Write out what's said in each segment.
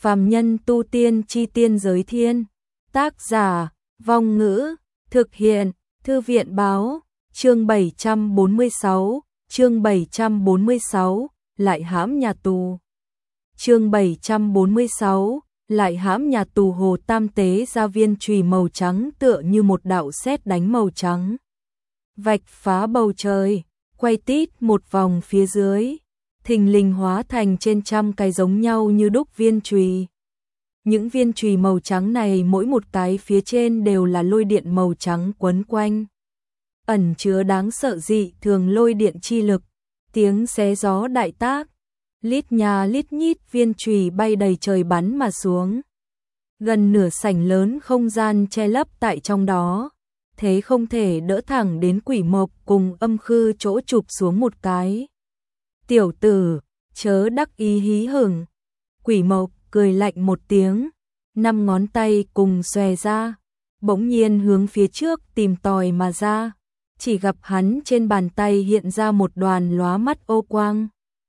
Phàm nhân tu tiên chi tiên giới thiên. Tác giả, Vong Ngữ, thực hiện, Thư viện Báo, chương 746, chương 746, lại hãm nhà tù. Chương 746, lại hãm nhà tù. Hồ Tam tế ra viên chùy màu trắng tựa như một đạo sét đánh màu trắng. Vạch phá bầu trời, quay tít một vòng phía dưới, thình lình hóa thành trên trăm cái giống nhau như đúc viên chùy. Những viên chùy màu trắng này mỗi một cái phía trên đều là lôi điện màu trắng quấn quanh, ẩn chứa đáng sợ dị thường lôi điện chi lực. Tiếng xé gió đại tác, lít nhà lít nhít viên chùy bay đầy trời bắn mà xuống. Gần nửa sảnh lớn không gian che lấp tại trong đó, thế không thể đỡ thẳng đến Quỷ Mộc cùng Âm Khư chỗ chụp xuống một cái. Tiểu tử, chớ đắc ý hí hửng. Quỷ Mộc cười lạnh một tiếng, 5 ngón tay cùng xòe ra, bỗng nhiên hướng phía trước tìm tòi mà ra. Chỉ gặp hắn trên bàn tay hiện ra một đoàn lóa mắt ô quang.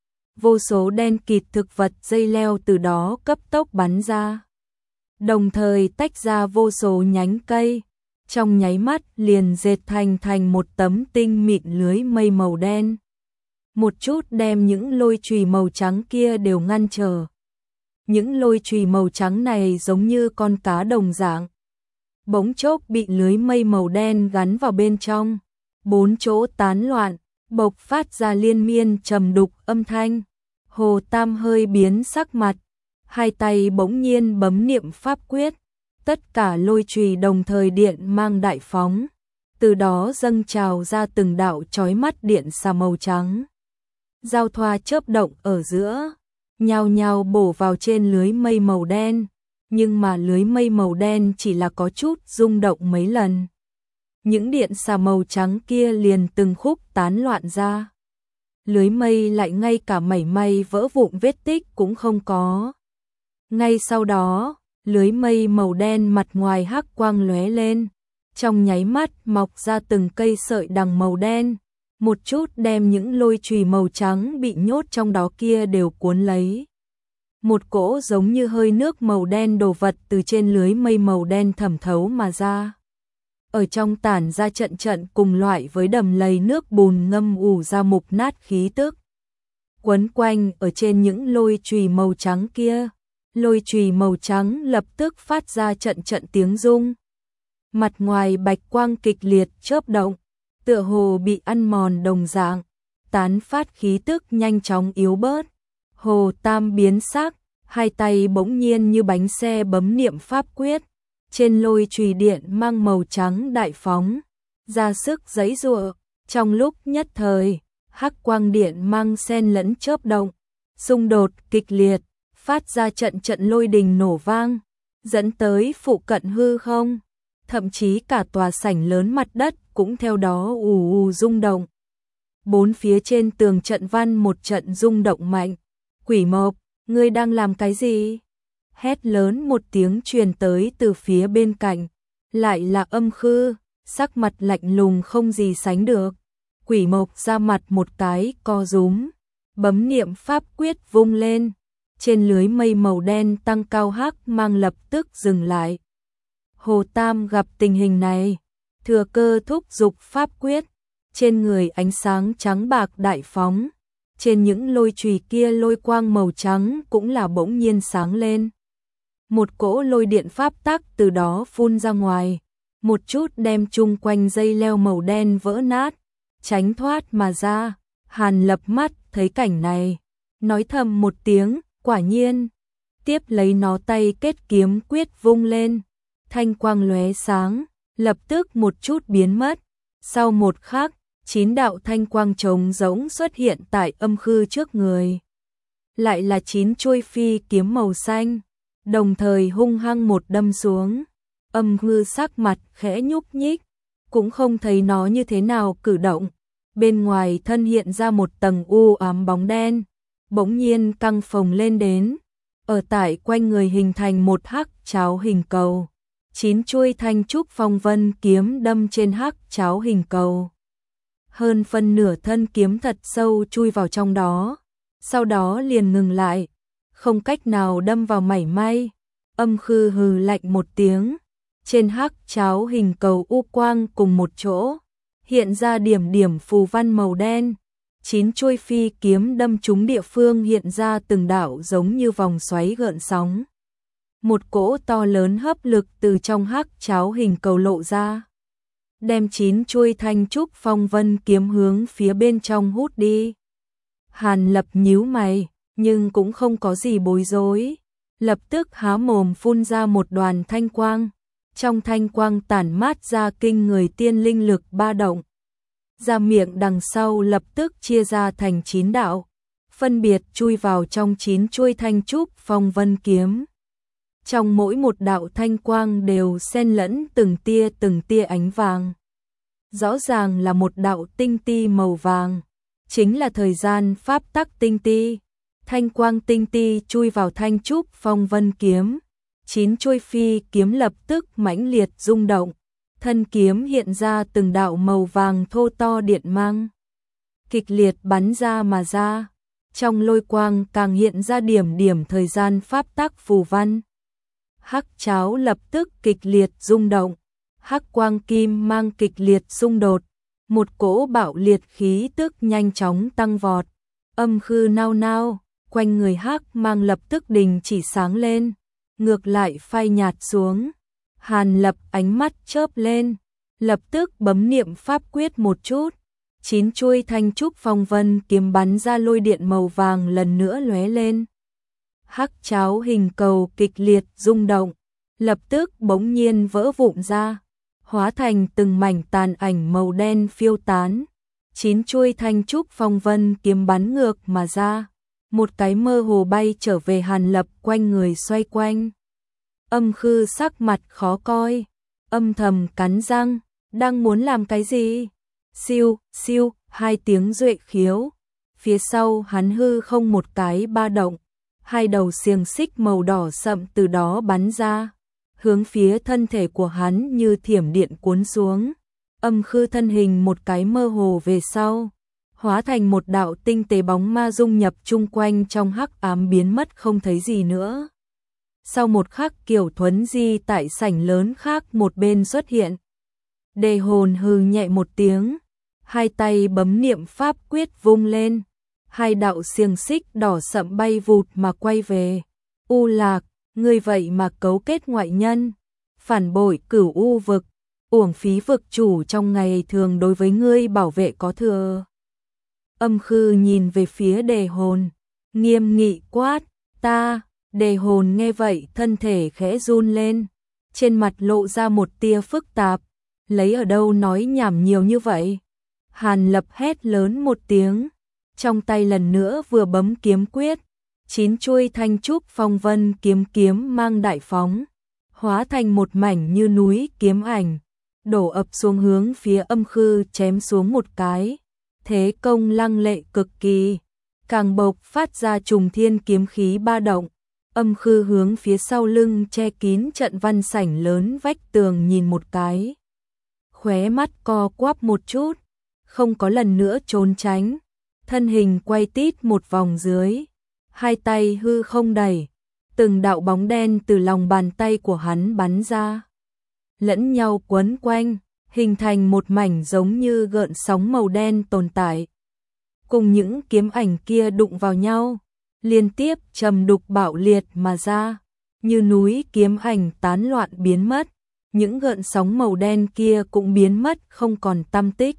Vô số đen kịt thực vật dây leo từ đó cấp tốc bắn ra, đồng thời tách ra vô số nhánh cây, trong nháy mắt liền dệt thành một tấm tinh mịn lưới mây màu đen, một chút đem những lôi chùy màu trắng kia đều ngăn trở. Những lôi chùy màu trắng này giống như con cá đồng dạng, bỗng chốc bị lưới mây màu đen gắn vào bên trong, 4 chỗ tán loạn, bộc phát ra liên miên trầm đục âm thanh. Hồ Tam hơi biến sắc mặt, hai tay bỗng nhiên bấm niệm pháp quyết, tất cả lôi chùy đồng thời điện mang đại phóng, từ đó dâng trào ra từng đạo chói mắt điện xà màu trắng. Giao thoa chớp động ở giữa, nhao nhao bổ vào trên lưới mây màu đen, nhưng mà lưới mây màu đen chỉ là có chút rung động mấy lần. Những điện xà màu trắng kia liền từng khúc tán loạn ra. Lưới mây lại ngay cả mảy may vỡ vụn vết tích cũng không có. Ngay sau đó, lưới mây màu đen mặt ngoài hắc quang lóe lên, trong nháy mắt mọc ra từng cây sợi đằng màu đen, một chút đem những lôi chùy màu trắng bị nhốt trong đó kia đều cuốn lấy. Một cỗ giống như hơi nước màu đen đồ vật từ trên lưới mây màu đen thẩm thấu mà ra. Ở trong tản ra trận trận cùng loại với đầm lầy nước bùn ngâm ủ ra mục nát khí tức. Quấn quanh ở trên những lôi chùy màu trắng kia, lôi chùy màu trắng lập tức phát ra trận trận tiếng rung. Mặt ngoài bạch quang kịch liệt chớp động, tựa hồ bị ăn mòn đồng dạng, tán phát khí tức nhanh chóng yếu bớt. Hồ Tam biến sắc, hai tay bỗng nhiên như bánh xe bấm niệm pháp quyết. Trên lôi chùy điện mang màu trắng đại phóng, ra sức giãy giụa, trong lúc nhất thời, hắc quang điện mang xen lẫn chớp động, xung đột kịch liệt, phát ra trận trận lôi đình nổ vang, dẫn tới phụ cận hư không, thậm chí cả tòa sảnh lớn mặt đất cũng theo đó ù ù rung động. 4 phía trên tường trận văn một trận rung động mạnh. Quỷ Mộc, ngươi đang làm cái gì? Hét lớn một tiếng truyền tới từ phía bên cạnh, lại là Âm Khư, sắc mặt lạnh lùng không gì sánh được. Quỷ Mộc ra mặt một cái co rúm, bấm niệm pháp quyết vung lên, trên lưới mây màu đen tăng cao hắc mang lập tức dừng lại. Hồ Tam gặp tình hình này, thừa cơ thúc giục pháp quyết, trên người ánh sáng trắng bạc đại phóng, trên những lôi chùy kia lôi quang màu trắng cũng là bỗng nhiên sáng lên. Một cỗ lôi điện pháp tắc từ đó phun ra ngoài, một chút đem chung quanh dây leo màu đen vỡ nát, tránh thoát mà ra. Hàn Lập mắt thấy cảnh này, nói thầm một tiếng, quả nhiên. Tiếp lấy nó tay kết kiếm quyết vung lên, thanh quang lóe sáng, lập tức một chút biến mất. Sau một khắc, 9 đạo thanh quang trống rỗng xuất hiện tại Âm Khư trước người. Lại là 9 chuôi phi kiếm màu xanh, đồng thời hung hăng một đâm xuống. Âm Khư sắc mặt khẽ nhúc nhích, cũng không thấy nó như thế nào cử động. Bên ngoài thân hiện ra một tầng u ám bóng đen, bỗng nhiên căng phồng lên đến, ở tại quanh người hình thành một hắc cháo hình cầu. 9 chuôi thanh trúc phong vân kiếm đâm trên hắc cháo hình cầu. Hơn phân nửa thân kiếm thật sâu chui vào trong đó, sau đó liền ngừng lại, không cách nào đâm vào mảy may. Âm Khư hừ lạnh một tiếng, trên hắc cháo hình cầu u quang cùng một chỗ, hiện ra điểm điểm phù văn màu đen. 9 chuôi phi kiếm đâm trúng địa phương hiện ra từng đạo giống như vòng xoáy gợn sóng. Một cỗ to lớn hấp lực từ trong hắc cháo hình cầu lộ ra, đem 9 chuôi thanh trúc phong vân kiếm hướng phía bên trong hút đi. Hàn Lập nhíu mày, nhưng cũng không có gì bối rối, lập tức há mồm phun ra một đoàn thanh quang, trong thanh quang tản mát ra kinh người tiên linh lực ba động. Ra miệng đằng sau lập tức chia ra thành 9 đạo, phân biệt chui vào trong 9 chuôi thanh trúc phong vân kiếm. Trong mỗi một đạo thanh quang đều xen lẫn từng tia ánh vàng. Rõ ràng là một đạo tinh ti màu vàng, chính là thời gian pháp tắc tinh ti. Thanh quang tinh ti chui vào thanh trúc phong vân kiếm, 9 chuôi phi kiếm lập tức mãnh liệt rung động, thân kiếm hiện ra từng đạo màu vàng thô to điện mang, kịch liệt bắn ra mà ra. Trong lôi quang càng hiện ra điểm điểm thời gian pháp tắc phù văn. Hắc cháo lập tức kịch liệt rung động, hắc quang kim mang kịch liệt xung đột, một cỗ bạo liệt khí tức nhanh chóng tăng vọt. Âm Khư nao nao, quanh người hắc mang lập tức đình chỉ sáng lên, ngược lại phai nhạt xuống. Hàn Lập ánh mắt chớp lên, lập tức bấm niệm pháp quyết một chút, 9 chuôi thanh trúc phong vân kiếm bắn ra lôi điện màu vàng lần nữa lóe lên. Hắc cháo hình cầu kịch liệt rung động, lập tức bỗng nhiên vỡ vụn ra, hóa thành từng mảnh tàn ảnh màu đen phiêu tán. 9 chuôi thanh trúc phong vân kiếm bắn ngược mà ra, một cái mơ hồ bay trở về Hàn Lập quanh người xoay quanh. Âm Khư sắc mặt khó coi, âm thầm cắn răng, đang muốn làm cái gì? Siêu, siêu, 2 tiếng duệ khiếu, phía sau hắn hư không một cái ba động, 2 đầu xiềng xích màu đỏ sậm từ đó bắn ra, hướng phía thân thể của hắn như thiểm điện cuốn xuống. Âm Khư thân hình một cái mơ hồ về sau, hóa thành một đạo tinh tế bóng ma dung nhập chung quanh trong hắc ám biến mất không thấy gì nữa. Sau một khắc Kiều Thuấn Di tại sảnh lớn khác một bên xuất hiện. Đề Hồn hừ nhẹ một tiếng, 2 tay bấm niệm pháp quyết vung lên, 2 đạo xiềng xích đỏ sậm bay vụt mà quay về. U Lạc, ngươi vậy mà cấu kết ngoại nhân, phản bội Cửu U vực, uổng phí vực chủ trong ngày thường đối với ngươi bảo vệ có thừa. Âm Khư nhìn về phía Đề Hồn, nghiêm nghị quát, ta. Đề Hồn nghe vậy thân thể khẽ run lên, trên mặt lộ ra một tia phức tạp, lấy ở đâu nói nhảm nhiều như vậy. Hàn Lập hét lớn một tiếng, trong tay lần nữa vừa bấm kiếm quyết, 9 chuôi thanh trúc phong vân kiếm mang đại phóng, hóa thành một mảnh như núi kiếm ảnh, đổ ập xuống hướng phía Âm Khư chém xuống một cái, thế công lăng lệ cực kỳ, càng bộc phát ra trùng thiên kiếm khí ba động. Âm Khư hướng phía sau lưng che kín trận văn sảnh lớn vách tường nhìn một cái, khóe mắt co quắp một chút, không có lần nữa trốn tránh, thân hình quay tít một vòng dưới, 2 tay hư không đẩy, từng đạo bóng đen từ lòng bàn tay của hắn bắn ra, lẫn nhau quấn quanh, hình thành một mảnh giống như gợn sóng màu đen tồn tại. Cùng những kiếm ảnh kia đụng vào nhau, liên tiếp trầm đục bạo liệt mà ra, như núi kiếm ảnh tán loạn biến mất, những gợn sóng màu đen kia cũng biến mất không còn tăm tích.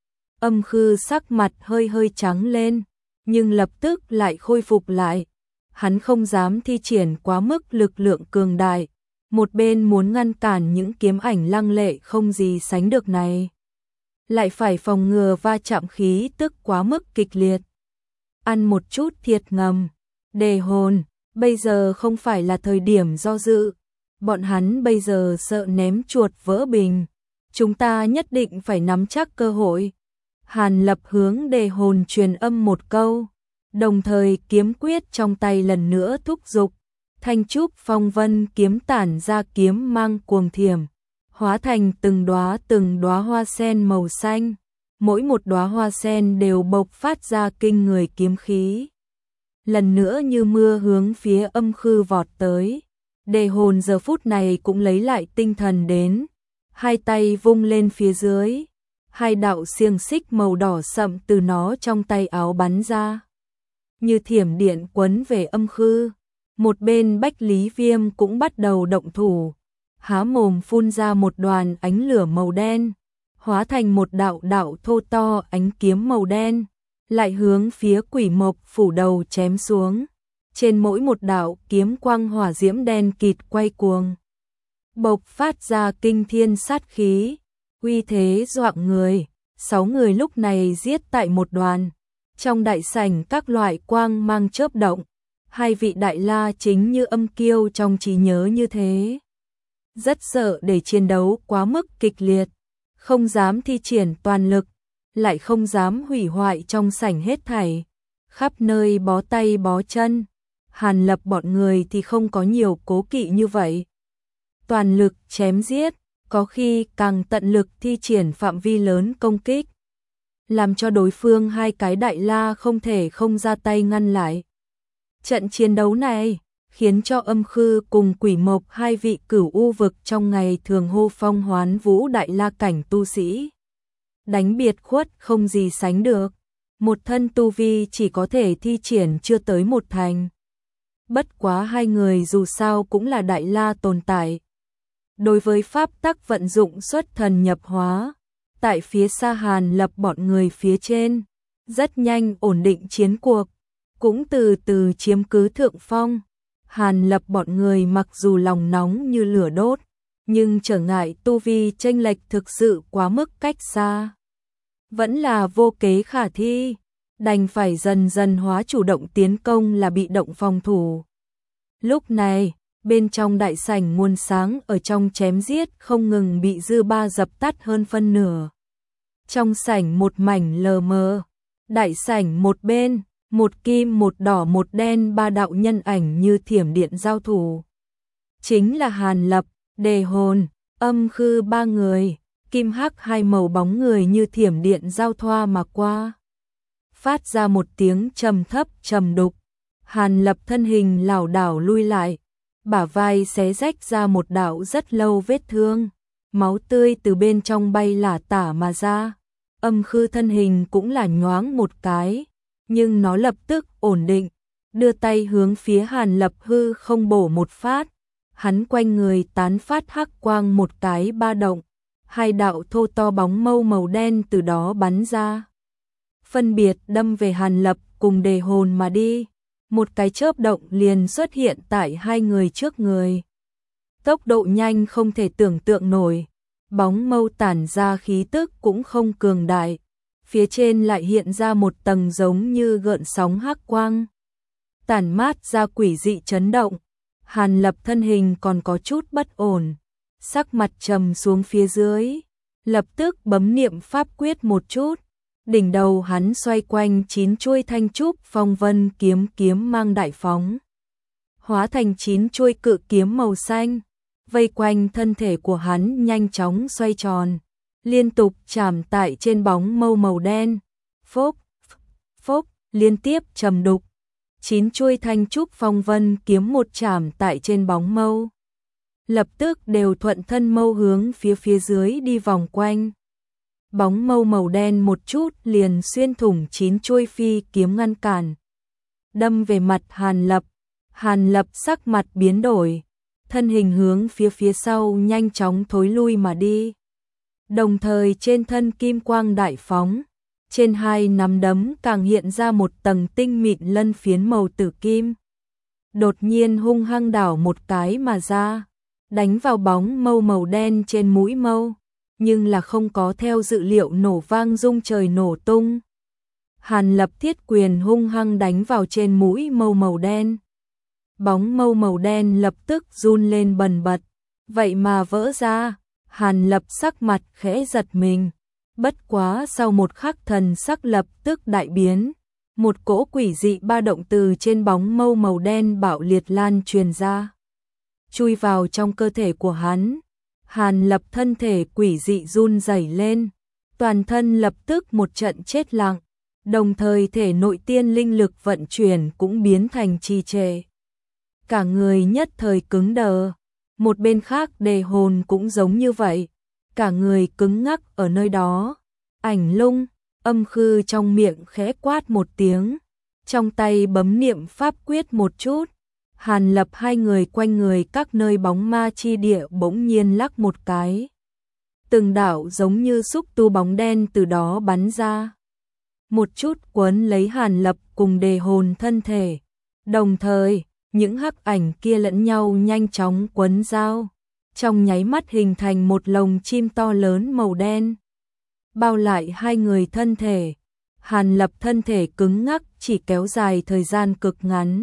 Âm Khư sắc mặt hơi trắng lên, nhưng lập tức lại khôi phục lại. Hắn không dám thi triển quá mức lực lượng cường đại, một bên muốn ngăn cản những kiếm ảnh lăng lệ không gì sánh được này, lại phải phòng ngừa va chạm khí tức quá mức kịch liệt. Ăn một chút thiệt ngầm. Đề Hồn, bây giờ không phải là thời điểm do dự, bọn hắn bây giờ sợ ném chuột vỡ bình, chúng ta nhất định phải nắm chắc cơ hội. Hàn Lập hướng Đề Hồn truyền âm một câu, đồng thời kiếm quyết trong tay lần nữa thúc giục, thanh trúc phong vân kiếm tản ra kiếm mang cuồng thiểm, hóa thành từng đóa hoa sen màu xanh, mỗi một đóa hoa sen đều bộc phát ra kinh người kiếm khí. lần nữa như mưa hướng phía Âm Khư vọt tới. Đề hồn giờ phút này cũng lấy lại tinh thần đến, hai tay vung lên phía dưới, hai đạo xiềng xích màu đỏ sậm từ nó trong tay áo bắn ra, như thiểm điện quấn về Âm Khư. Một bên Bách Lý Viêm cũng bắt đầu động thủ, há mồm phun ra một đoàn ánh lửa màu đen, hóa thành một đạo đạo thô to ánh kiếm màu đen, lại hướng phía Quỷ Mộc phủ đầu chém xuống. Trên mỗi một đạo kiếm quang hỏa diễm đen kịt quay cuồng, bộc phát ra kinh thiên sát khí, uy thế doạng người. 6 người lúc này giết tại một đoàn, trong đại sảnh các loại quang mang chớp động, hai vị đại la chính như Âm Kiêu trong trí nhớ như thế. Rất sợ để chiến đấu quá mức kịch liệt, không dám thi triển toàn lực, lại không dám hủy hoại trong sảnh hết thảy, khắp nơi bó tay bó chân. Hàn Lập bọn người thì không có nhiều cố kỵ như vậy. Toàn lực chém giết, có khi càng tận lực thi triển phạm vi lớn công kích, làm cho đối phương hai cái đại la không thể không ra tay ngăn lại. Trận chiến đấu này khiến cho Âm Khư cùng Quỷ Mộc hai vị cửu u vực trong ngày thường hô phong hoán vũ đại la cảnh tu sĩ đánh biệt khuất không gì sánh được, một thân tu vi chỉ có thể thi triển chưa tới một thành. Bất quá hai người dù sao cũng là đại la tồn tại, đối với pháp tắc vận dụng xuất thần nhập hóa, tại phía xa Hàn Lập bọn người phía trên, rất nhanh ổn định chiến cuộc, cũng từ từ chiếm cứ thượng phong. Hàn Lập bọn người mặc dù lòng nóng như lửa đốt, nhưng trở ngại tu vi chênh lệch thực sự quá mức cách xa, vẫn là vô kế khả thi, đành phải dần dần hóa chủ động tiến công là bị động phòng thủ. Lúc này, bên trong đại sảnh nguồn sáng ở trong chém giết không ngừng bị dư ba dập tắt hơn phân nửa. Trong sảnh một mảnh lờ mờ, đại sảnh một bên, một kim một đỏ một đen ba đạo nhân ảnh như thiểm điện giao thủ. Chính là Hàn Lập, Đề Hồn, Âm Khư ba người, kim hắc hai màu bóng người như thiểm điện giao thoa mà qua. Phát ra một tiếng trầm thấp trầm đục, Hàn Lập thân hình lảo đảo lui lại, bả vai xé rách ra một đạo rất lâu vết thương, máu tươi từ bên trong bay lả tả mà ra. Âm Khư thân hình cũng là nhoáng một cái, nhưng nó lập tức ổn định, đưa tay hướng phía Hàn Lập hư không bổ một phát. Hắn quanh người tán phát hắc quang một cái ba động, hai đạo thô to bóng mâu màu đen từ đó bắn ra, phân biệt đâm về Hàn Lập cùng Đề Hồn mà đi. Một cái chớp động liền xuất hiện tại hai người trước người. Tốc độ nhanh không thể tưởng tượng nổi, bóng mâu tản ra khí tức cũng không cường đại, phía trên lại hiện ra một tầng giống như gợn sóng hắc quang, tản mát ra quỷ dị chấn động. Hàn Lập thân hình còn có chút bất ổn, sắc mặt trầm xuống phía dưới, lập tức bấm niệm pháp quyết một chút. Đỉnh đầu hắn xoay quanh 9 chuôi thanh trúc phong vân kiếm kiếm mang đại phóng, hóa thành 9 chuôi cự kiếm màu xanh, vây quanh thân thể của hắn nhanh chóng xoay tròn, liên tục chạm tại trên bóng mâu màu đen. Phốc, phốc, liên tiếp trầm đục. 9 chuôi thanh trúc phong vân kiếm một chạm tại trên bóng mâu, lập tức đều thuận thân mâu hướng phía dưới đi vòng quanh. Bóng mâu màu đen một chút liền xuyên thủng 9 chuôi phi kiếm ngăn cản, đâm về mặt Hàn Lập. Hàn Lập sắc mặt biến đổi, thân hình hướng phía sau nhanh chóng thối lui mà đi. Đồng thời trên thân kim quang đại phóng, trên hai nắm đấm càng hiện ra một tầng tinh mịn lân phiến màu tử kim. Đột nhiên hung hăng đảo một cái mà ra, đánh vào bóng mâu màu đen trên mũi mâu, nhưng là không có theo dự liệu nổ vang rung trời nổ tung. Hàn Lập thiết quyền hung hăng đánh vào trên mũi mâu màu đen. Bóng mâu màu đen lập tức run lên bần bật, vậy mà vỡ ra. Hàn Lập sắc mặt khẽ giật mình, bất quá sau một khắc thần sắc lập tức đại biến, một cỗ quỷ dị ba động từ trên bóng mâu màu đen bạo liệt lan truyền ra, chui vào trong cơ thể của hắn. Hàn Lập thân thể quỷ dị run rẩy lên, toàn thân lập tức một trận chết lặng, đồng thời thể nội tiên linh lực vận chuyển cũng biến thành trì trệ. Cả người nhất thời cứng đờ, một bên khác Đề Hồn cũng giống như vậy, cả người cứng ngắc ở nơi đó. Ảnh Lung, Âm Khư trong miệng khẽ quát một tiếng, trong tay bấm niệm pháp quyết một chút. Hàn Lập hai người quanh người các nơi bóng ma chi địa bỗng nhiên lắc một cái. Từng đạo giống như xúc tu bóng đen từ đó bắn ra. Một chút quấn lấy Hàn Lập cùng Đề Hồn thân thể. Đồng thời, những hắc ảnh kia lẫn nhau nhanh chóng quấn giao. Trong nháy mắt hình thành một lồng chim to lớn màu đen. Bao lại hai người thân thể. Hàn Lập thân thể cứng ngắc chỉ kéo dài thời gian cực ngắn.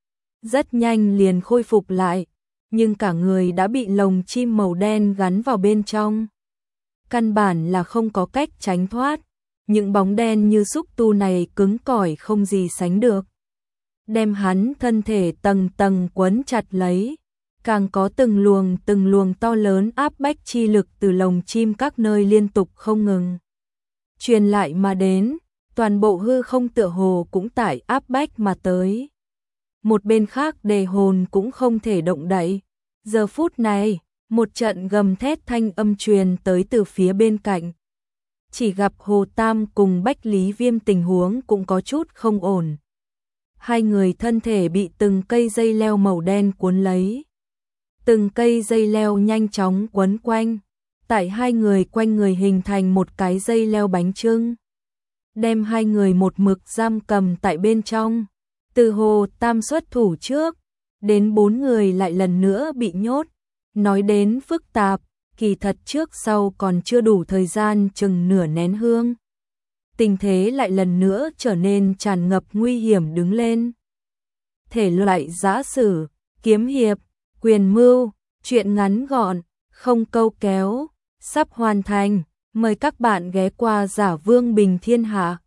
Rất nhanh liền khôi phục lại, nhưng cả người đã bị lồng chim màu đen gắn vào bên trong. Căn bản là không có cách tránh thoát, những bóng đen như xúc tu này cứng cỏi không gì sánh được. Đem hắn thân thể tầng tầng quấn chặt lấy, càng có từng luồng to lớn áp bách chi lực từ lồng chim các nơi liên tục không ngừng truyền lại mà đến, toàn bộ hư không tựa hồ cũng tải áp bách mà tới. Một bên khác Đề Hồn cũng không thể động đậy. Giờ phút này, một trận gầm thét thanh âm truyền tới từ phía bên cạnh. Chỉ gặp Hồ Tam cùng Bách Lý Viêm tình huống cũng có chút không ổn. Hai người thân thể bị từng cây dây leo màu đen cuốn lấy. Từng cây dây leo nhanh chóng quấn quanh. Tại hai người quanh người hình thành một cái dây leo bánh chưng. Đem hai người một mực giam cầm tại bên trong. Từ Hồ Tam xuất thủ trước, đến 4 người lại lần nữa bị nhốt. Nói đến phức tạp, kỳ thật trước sau còn chưa đủ thời gian chừng nửa nén hương. Tình thế lại lần nữa trở nên tràn ngập nguy hiểm đứng lên. Thể loại giã sử, kiếm hiệp, quyền mưu, truyện ngắn gọn, không câu kéo, sắp hoàn thành. Mời các bạn ghé qua Giả Vương Bình Thiên Hạ.